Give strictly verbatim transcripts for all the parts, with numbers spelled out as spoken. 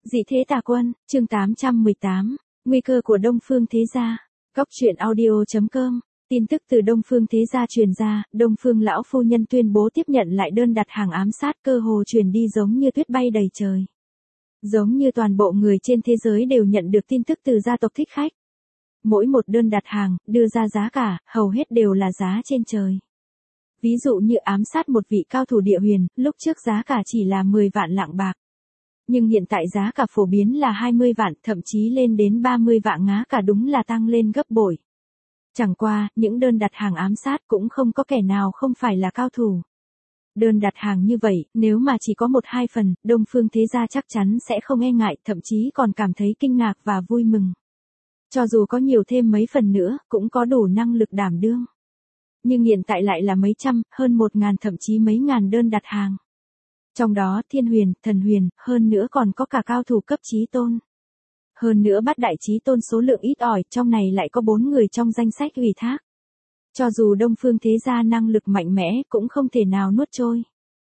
Dị thế tà quân, chương tám trăm mười tám, nguy cơ của Đông Phương Thế Gia. Góc truyện audio chấm com. Tin tức từ Đông Phương Thế Gia truyền ra, Đông Phương lão phu nhân tuyên bố tiếp nhận lại đơn đặt hàng ám sát, cơ hồ truyền đi giống như tuyết bay đầy trời. Giống như toàn bộ người trên thế giới đều nhận được tin tức từ gia tộc thích khách. Mỗi một đơn đặt hàng, đưa ra giá cả, hầu hết đều là giá trên trời. Ví dụ như ám sát một vị cao thủ địa huyền, lúc trước giá cả chỉ là mười vạn lạng bạc. Nhưng hiện tại giá cả phổ biến là hai mươi vạn, thậm chí lên đến ba mươi vạn, ngá cả đúng là tăng lên gấp bội. Chẳng qua, những đơn đặt hàng ám sát cũng không có kẻ nào không phải là cao thủ. Đơn đặt hàng như vậy, nếu mà chỉ có một hai phần, Đông Phương Thế Gia chắc chắn sẽ không e ngại, thậm chí còn cảm thấy kinh ngạc và vui mừng. Cho dù có nhiều thêm mấy phần nữa, cũng có đủ năng lực đảm đương. Nhưng hiện tại lại là mấy trăm, hơn một ngàn, thậm chí mấy ngàn đơn đặt hàng. Trong đó thiên huyền, thần huyền, hơn nữa còn có cả cao thủ cấp chí tôn. Hơn nữa bát đại chí tôn số lượng ít ỏi, trong này lại có bốn người trong danh sách ủy thác. Cho dù Đông Phương Thế Gia năng lực mạnh mẽ, cũng không thể nào nuốt trôi.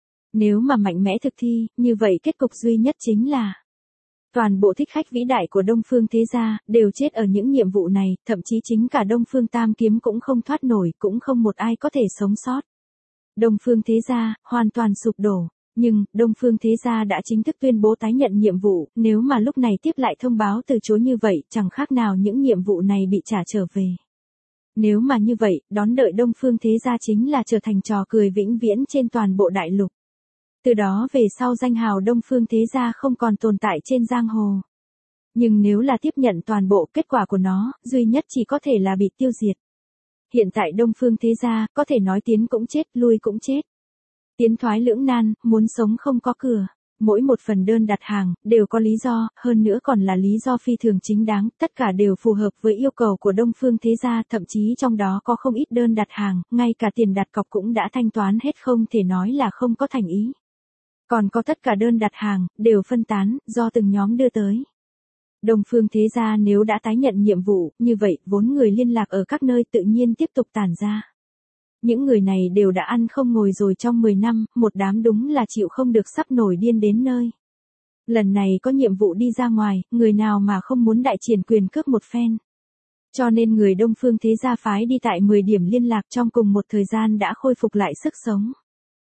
Nếu mà mạnh mẽ thực thi, như vậy kết cục duy nhất chính là toàn bộ thích khách vĩ đại của Đông Phương Thế Gia, đều chết ở những nhiệm vụ này, thậm chí chính cả Đông Phương Tam Kiếm cũng không thoát nổi, cũng không một ai có thể sống sót. Đông Phương Thế Gia, hoàn toàn sụp đổ. Nhưng, Đông Phương Thế Gia đã chính thức tuyên bố tái nhận nhiệm vụ, nếu mà lúc này tiếp lại thông báo từ chối như vậy, chẳng khác nào những nhiệm vụ này bị trả trở về. Nếu mà như vậy, đón đợi Đông Phương Thế Gia chính là trở thành trò cười vĩnh viễn trên toàn bộ đại lục. Từ đó về sau danh hào Đông Phương Thế Gia không còn tồn tại trên giang hồ. Nhưng nếu là tiếp nhận toàn bộ, kết quả của nó, duy nhất chỉ có thể là bị tiêu diệt. Hiện tại Đông Phương Thế Gia, có thể nói tiến cũng chết, lui cũng chết. Tiến thoái lưỡng nan, muốn sống không có cửa. Mỗi một phần đơn đặt hàng, đều có lý do, hơn nữa còn là lý do phi thường chính đáng, tất cả đều phù hợp với yêu cầu của Đông Phương Thế Gia, thậm chí trong đó có không ít đơn đặt hàng, ngay cả tiền đặt cọc cũng đã thanh toán hết, không thể nói là không có thành ý. Còn có tất cả đơn đặt hàng, đều phân tán, do từng nhóm đưa tới. Đông Phương Thế Gia nếu đã tái nhận nhiệm vụ, như vậy, vốn người liên lạc ở các nơi tự nhiên tiếp tục tản ra. Những người này đều đã ăn không ngồi rồi trong mười năm, một đám đúng là chịu không được sắp nổi điên đến nơi. Lần này có nhiệm vụ đi ra ngoài, người nào mà không muốn đại triển quyền cước một phen. Cho nên người Đông Phương Thế Gia phái đi tại mười điểm liên lạc trong cùng một thời gian đã khôi phục lại sức sống.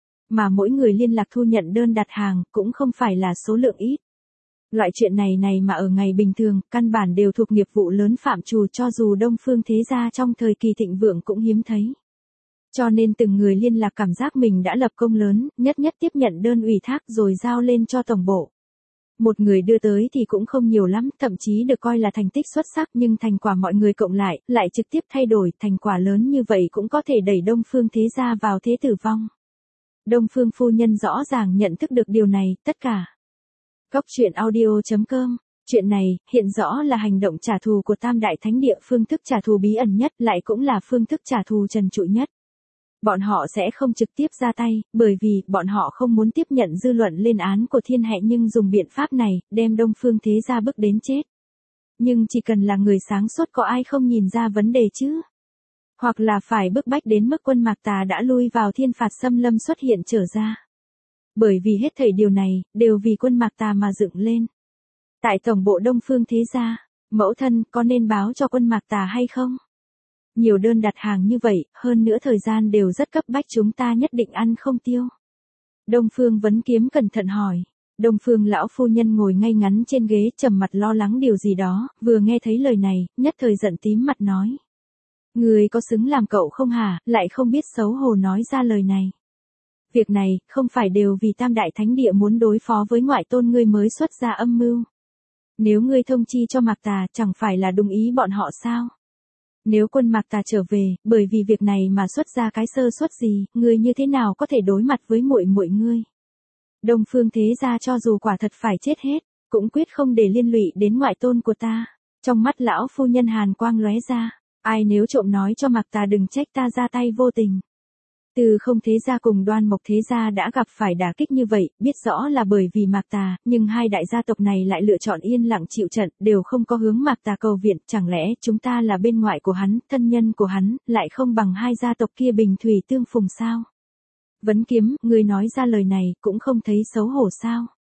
Mà mỗi người liên lạc thu nhận đơn đặt hàng, cũng không phải là số lượng ít. Loại chuyện này này mà ở ngày bình thường, căn bản đều thuộc nghiệp vụ lớn phạm trù, cho dù Đông Phương Thế Gia trong thời kỳ thịnh vượng cũng hiếm thấy. Cho nên từng người liên lạc cảm giác mình đã lập công lớn, nhất nhất tiếp nhận đơn ủy thác rồi giao lên cho tổng bộ. Một người đưa tới thì cũng không nhiều lắm, thậm chí được coi là thành tích xuất sắc, nhưng thành quả mọi người cộng lại, lại trực tiếp thay đổi, thành quả lớn như vậy cũng có thể đẩy Đông Phương Thế Gia vào thế tử vong. Đông Phương phu nhân rõ ràng nhận thức được điều này, tất cả. Góc truyện audio chấm com. Chuyện này, hiện rõ là hành động trả thù của Tam Đại Thánh Địa, phương thức trả thù bí ẩn nhất, lại cũng là phương thức trả thù trần trụi nhất. Bọn họ sẽ không trực tiếp ra tay, bởi vì, bọn họ không muốn tiếp nhận dư luận lên án của thiên hệ, nhưng dùng biện pháp này, đem Đông Phương Thế Gia bức đến chết. Nhưng chỉ cần là người sáng suốt, có ai không nhìn ra vấn đề chứ? Hoặc là phải bức bách đến mức quân Mạc Tà đã lui vào thiên phạt xâm lâm xuất hiện trở ra. Bởi vì hết thảy điều này, đều vì quân Mạc Tà mà dựng lên. Tại tổng bộ Đông Phương Thế Gia, mẫu thân có nên báo cho quân Mạc Tà hay không? Nhiều đơn đặt hàng như vậy, hơn nữa thời gian đều rất cấp bách, chúng ta nhất định ăn không tiêu. Đông Phương Vấn Kiếm cẩn thận hỏi. Đông Phương lão phu nhân ngồi ngay ngắn trên ghế, trầm mặt lo lắng điều gì đó, vừa nghe thấy lời này, nhất thời giận tím mặt nói. Người có xứng làm cậu không hả, lại không biết xấu hổ nói ra lời này. Việc này, không phải đều vì Tam Đại Thánh Địa muốn đối phó với ngoại tôn ngươi mới xuất ra âm mưu. Nếu ngươi thông chi cho Mạc Tà, chẳng phải là đồng ý bọn họ sao? Nếu quân Mạc Tà trở về, bởi vì việc này mà xuất ra cái sơ suất gì, ngươi như thế nào có thể đối mặt với muội muội ngươi? Đông Phương Thế Gia cho dù quả thật phải chết hết, cũng quyết không để liên lụy đến ngoại tôn của ta. Trong mắt lão phu nhân hàn quang lóe ra, ai nếu trộm nói cho Mạc Tà đừng trách ta ra tay vô tình. Từ Không Thế Gia cùng Đoan Mộc Thế Gia đã gặp phải đả kích như vậy, biết rõ là bởi vì Mạc Tà, nhưng hai đại gia tộc này lại lựa chọn yên lặng chịu trận, đều không có hướng Mạc Tà cầu viện, chẳng lẽ chúng ta là bên ngoại của hắn, thân nhân của hắn, lại không bằng hai gia tộc kia bình thủy tương phùng sao? Vấn Kiếm, người nói ra lời này, cũng không thấy xấu hổ sao?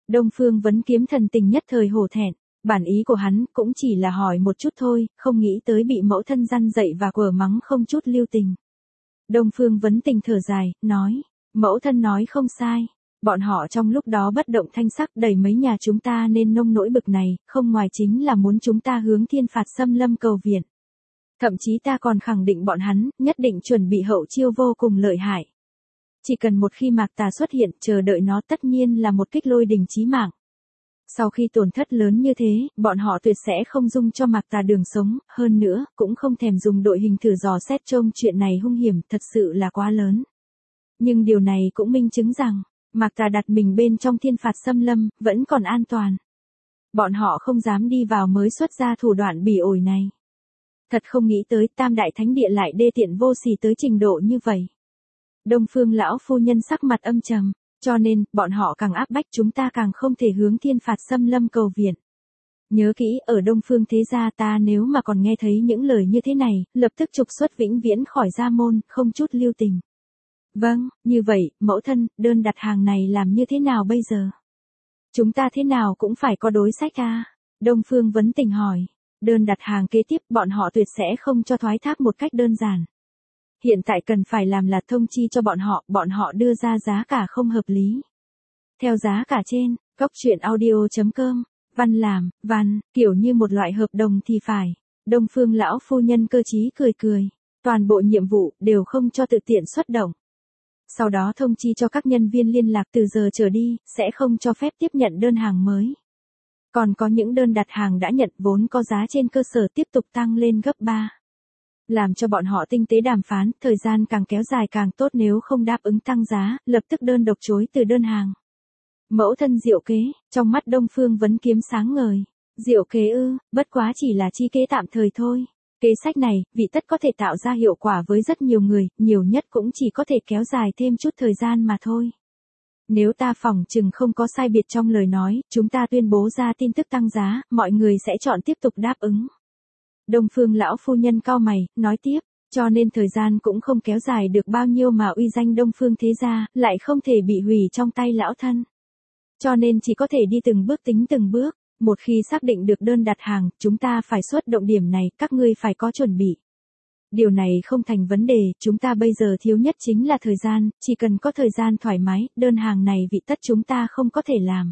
Đông Phương Vấn Kiếm thần tình nhất thời hổ thẹn, bản ý của hắn cũng chỉ là hỏi một chút thôi, không nghĩ tới bị mẫu thân răn dậy và quở mắng không chút lưu tình. Đông Phương Vấn Tình thở dài, nói, mẫu thân nói không sai. Bọn họ trong lúc đó bất động thanh sắc đẩy mấy nhà chúng ta nên nông nỗi bực này, không ngoài chính là muốn chúng ta hướng thiên phạt xâm lâm cầu viện. Thậm chí ta còn khẳng định bọn hắn, nhất định chuẩn bị hậu chiêu vô cùng lợi hại. Chỉ cần một khi Mạc Tà xuất hiện, chờ đợi nó tất nhiên là một kích lôi đình chí mạng. Sau khi tổn thất lớn như thế, bọn họ tuyệt sẽ không dung cho Mạc Tà đường sống, hơn nữa, cũng không thèm dùng đội hình thử dò xét trông chuyện này hung hiểm, thật sự là quá lớn. Nhưng điều này cũng minh chứng rằng, Mạc Tà đặt mình bên trong thiên phạt xâm lâm, vẫn còn an toàn. Bọn họ không dám đi vào mới xuất ra thủ đoạn bỉ ổi này. Thật không nghĩ tới Tam Đại Thánh Địa lại đê tiện vô sỉ tới trình độ như vậy. Đông Phương lão phu nhân sắc mặt âm trầm, cho nên, bọn họ càng áp bách chúng ta càng không thể hướng thiên phạt xâm lâm cầu viện. Nhớ kỹ, ở Đông Phương thế gia ta nếu mà còn nghe thấy những lời như thế này, lập tức trục xuất vĩnh viễn khỏi gia môn, không chút lưu tình. Vâng, như vậy, mẫu thân, đơn đặt hàng này làm như thế nào bây giờ? Chúng ta thế nào cũng phải có đối sách à? Đông Phương Vấn Tình hỏi. Đơn đặt hàng kế tiếp bọn họ tuyệt sẽ không cho thoái thác một cách đơn giản. Hiện tại cần phải làm là thông chi cho bọn họ, bọn họ đưa ra giá cả không hợp lý. Theo giá cả trên, cốc truyện audio chấm com, văn làm, văn, kiểu như một loại hợp đồng thì phải. Đông Phương lão phu nhân cơ trí cười cười. Toàn bộ nhiệm vụ đều không cho tự tiện xuất động. Sau đó thông chi cho các nhân viên liên lạc từ giờ trở đi, sẽ không cho phép tiếp nhận đơn hàng mới. Còn có những đơn đặt hàng đã nhận vốn có giá trên cơ sở tiếp tục tăng lên gấp ba. Làm cho bọn họ tinh tế đàm phán, thời gian càng kéo dài càng tốt, nếu không đáp ứng tăng giá, lập tức đơn độc chối từ đơn hàng. Mẫu thân diệu kế, trong mắt Đông Phương Vấn Kiếm sáng ngời. Diệu kế ư, bất quá chỉ là chi kế tạm thời thôi. Kế sách này, vị tất có thể tạo ra hiệu quả với rất nhiều người, nhiều nhất cũng chỉ có thể kéo dài thêm chút thời gian mà thôi. Nếu ta phỏng chừng không có sai biệt trong lời nói, chúng ta tuyên bố ra tin tức tăng giá, mọi người sẽ chọn tiếp tục đáp ứng. Đông Phương lão phu nhân cau mày, nói tiếp, cho nên thời gian cũng không kéo dài được bao nhiêu mà uy danh Đông Phương thế gia, lại không thể bị hủy trong tay lão thân. Cho nên chỉ có thể đi từng bước tính từng bước, một khi xác định được đơn đặt hàng, chúng ta phải xuất động điểm này, các ngươi phải có chuẩn bị. Điều này không thành vấn đề, chúng ta bây giờ thiếu nhất chính là thời gian, chỉ cần có thời gian thoải mái, đơn hàng này vị tất chúng ta không có thể làm.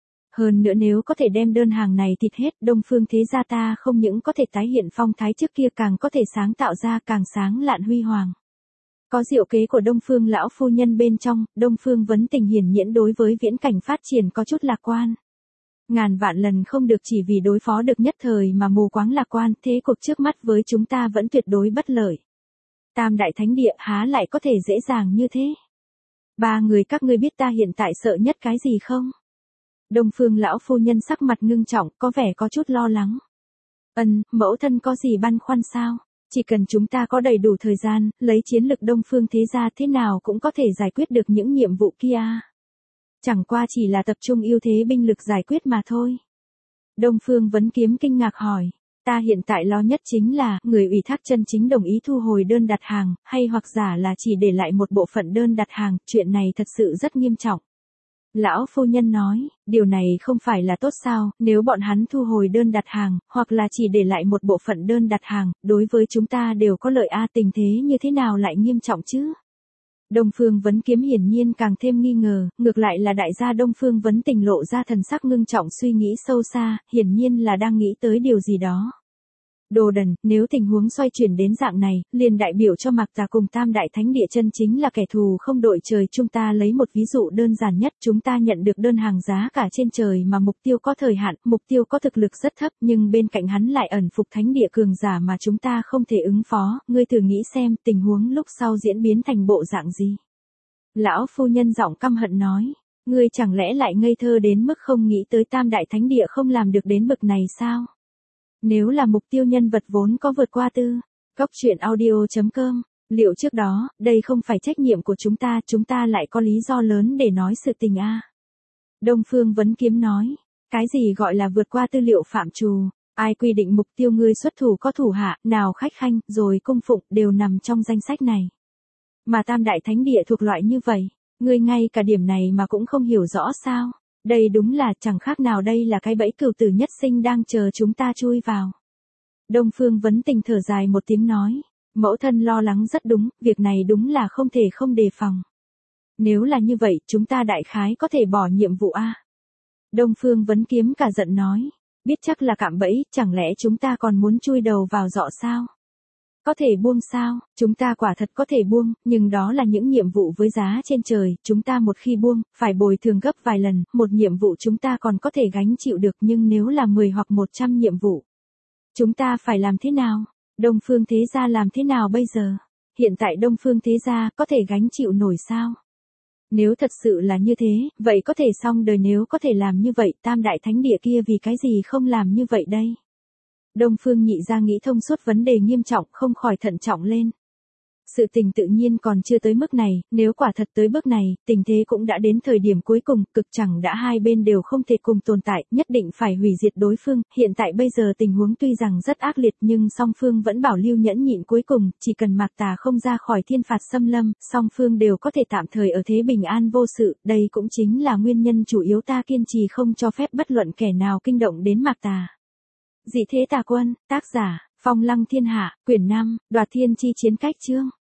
Hơn nữa nếu có thể đem đơn hàng này thịt hết, Đông Phương thế gia ta không những có thể tái hiện phong thái trước kia, càng có thể sáng tạo ra càng sáng lạn huy hoàng. Có diệu kế của Đông Phương lão phu nhân bên trong, Đông Phương Vấn Tình hiển nhiễn đối với viễn cảnh phát triển có chút lạc quan. Ngàn vạn lần không được chỉ vì đối phó được nhất thời mà mù quáng lạc quan, thế cuộc trước mắt với chúng ta vẫn tuyệt đối bất lợi. Tam Đại Thánh Địa há lại có thể dễ dàng như thế. Ba người các ngươi biết ta hiện tại sợ nhất cái gì không? Đông Phương lão phu nhân sắc mặt ngưng trọng, có vẻ có chút lo lắng. Ân, mẫu thân có gì băn khoăn sao? Chỉ cần chúng ta có đầy đủ thời gian, lấy chiến lực Đông Phương thế gia thế nào cũng có thể giải quyết được những nhiệm vụ kia. Chẳng qua chỉ là tập trung ưu thế binh lực giải quyết mà thôi. Đông Phương Vấn Kiếm kinh ngạc hỏi, ta hiện tại lo nhất chính là, người ủy thác chân chính đồng ý thu hồi đơn đặt hàng, hay hoặc giả là chỉ để lại một bộ phận đơn đặt hàng, chuyện này thật sự rất nghiêm trọng. Lão phu nhân nói, điều này không phải là tốt sao, nếu bọn hắn thu hồi đơn đặt hàng, hoặc là chỉ để lại một bộ phận đơn đặt hàng, đối với chúng ta đều có lợi a, tình thế như thế nào lại nghiêm trọng chứ? Đông Phương Vấn Kiếm hiển nhiên càng thêm nghi ngờ, ngược lại là đại gia Đông Phương Vấn Tình lộ ra thần sắc ngưng trọng, suy nghĩ sâu xa, hiển nhiên là đang nghĩ tới điều gì đó. Đồ đần, nếu tình huống xoay chuyển đến dạng này, liền đại biểu cho Mạc Tà cùng Tam Đại Thánh Địa chân chính là kẻ thù không đội trời. Chúng ta lấy một ví dụ đơn giản nhất, chúng ta nhận được đơn hàng giá cả trên trời mà mục tiêu có thời hạn, mục tiêu có thực lực rất thấp, nhưng bên cạnh hắn lại ẩn phục Thánh Địa cường giả mà chúng ta không thể ứng phó, ngươi thử nghĩ xem tình huống lúc sau diễn biến thành bộ dạng gì. Lão phu nhân giọng căm hận nói, ngươi chẳng lẽ lại ngây thơ đến mức không nghĩ tới Tam Đại Thánh Địa không làm được đến bậc này sao? Nếu là mục tiêu nhân vật vốn có vượt qua tư, cốc truyện audio chấm com, liệu trước đó, đây không phải trách nhiệm của chúng ta, chúng ta lại có lý do lớn để nói sự tình a? À? Đông Phương Vấn Kiếm nói, cái gì gọi là vượt qua tư liệu phạm trù, ai quy định mục tiêu ngươi xuất thủ có thủ hạ, nào khách khanh, rồi cung phụng, đều nằm trong danh sách này. Mà Tam Đại Thánh Địa thuộc loại như vậy, ngươi ngay cả điểm này mà cũng không hiểu rõ sao? Đây đúng là chẳng khác nào đây là cái bẫy cửu tử nhất sinh đang chờ chúng ta chui vào. Đông Phương Vấn Tình thở dài một tiếng nói, mẫu thân lo lắng rất đúng, việc này đúng là không thể không đề phòng. Nếu là như vậy, chúng ta đại khái có thể bỏ nhiệm vụ a. Đông Phương Vấn Kiếm cả giận nói, biết chắc là cạm bẫy, chẳng lẽ chúng ta còn muốn chui đầu vào giọ sao? Có thể buông sao? Chúng ta quả thật có thể buông, nhưng đó là những nhiệm vụ với giá trên trời, chúng ta một khi buông, phải bồi thường gấp vài lần, một nhiệm vụ chúng ta còn có thể gánh chịu được nhưng nếu là mười hoặc một trăm nhiệm vụ, chúng ta phải làm thế nào? Đông Phương Thế Gia làm thế nào bây giờ? Hiện tại Đông Phương Thế Gia có thể gánh chịu nổi sao? Nếu thật sự là như thế, vậy có thể xong đời nếu có thể làm như vậy, Tam Đại Thánh Địa kia vì cái gì không làm như vậy đây? Đông Phương Nhị Gia nghĩ thông suốt vấn đề nghiêm trọng, không khỏi thận trọng lên. Sự tình tự nhiên còn chưa tới mức này, nếu quả thật tới bước này, tình thế cũng đã đến thời điểm cuối cùng, cực chẳng đã hai bên đều không thể cùng tồn tại, nhất định phải hủy diệt đối phương, hiện tại bây giờ tình huống tuy rằng rất ác liệt nhưng song phương vẫn bảo lưu nhẫn nhịn cuối cùng, chỉ cần Mạc Tà không ra khỏi thiên phạt xâm lâm, song phương đều có thể tạm thời ở thế bình an vô sự, đây cũng chính là nguyên nhân chủ yếu ta kiên trì không cho phép bất luận kẻ nào kinh động đến Mạc Tà. Dị Thế Tà Quân, tác giả, Phong Lăng Thiên Hạ, quyển năm, Đoạt Thiên Chi Chiến Cách chương.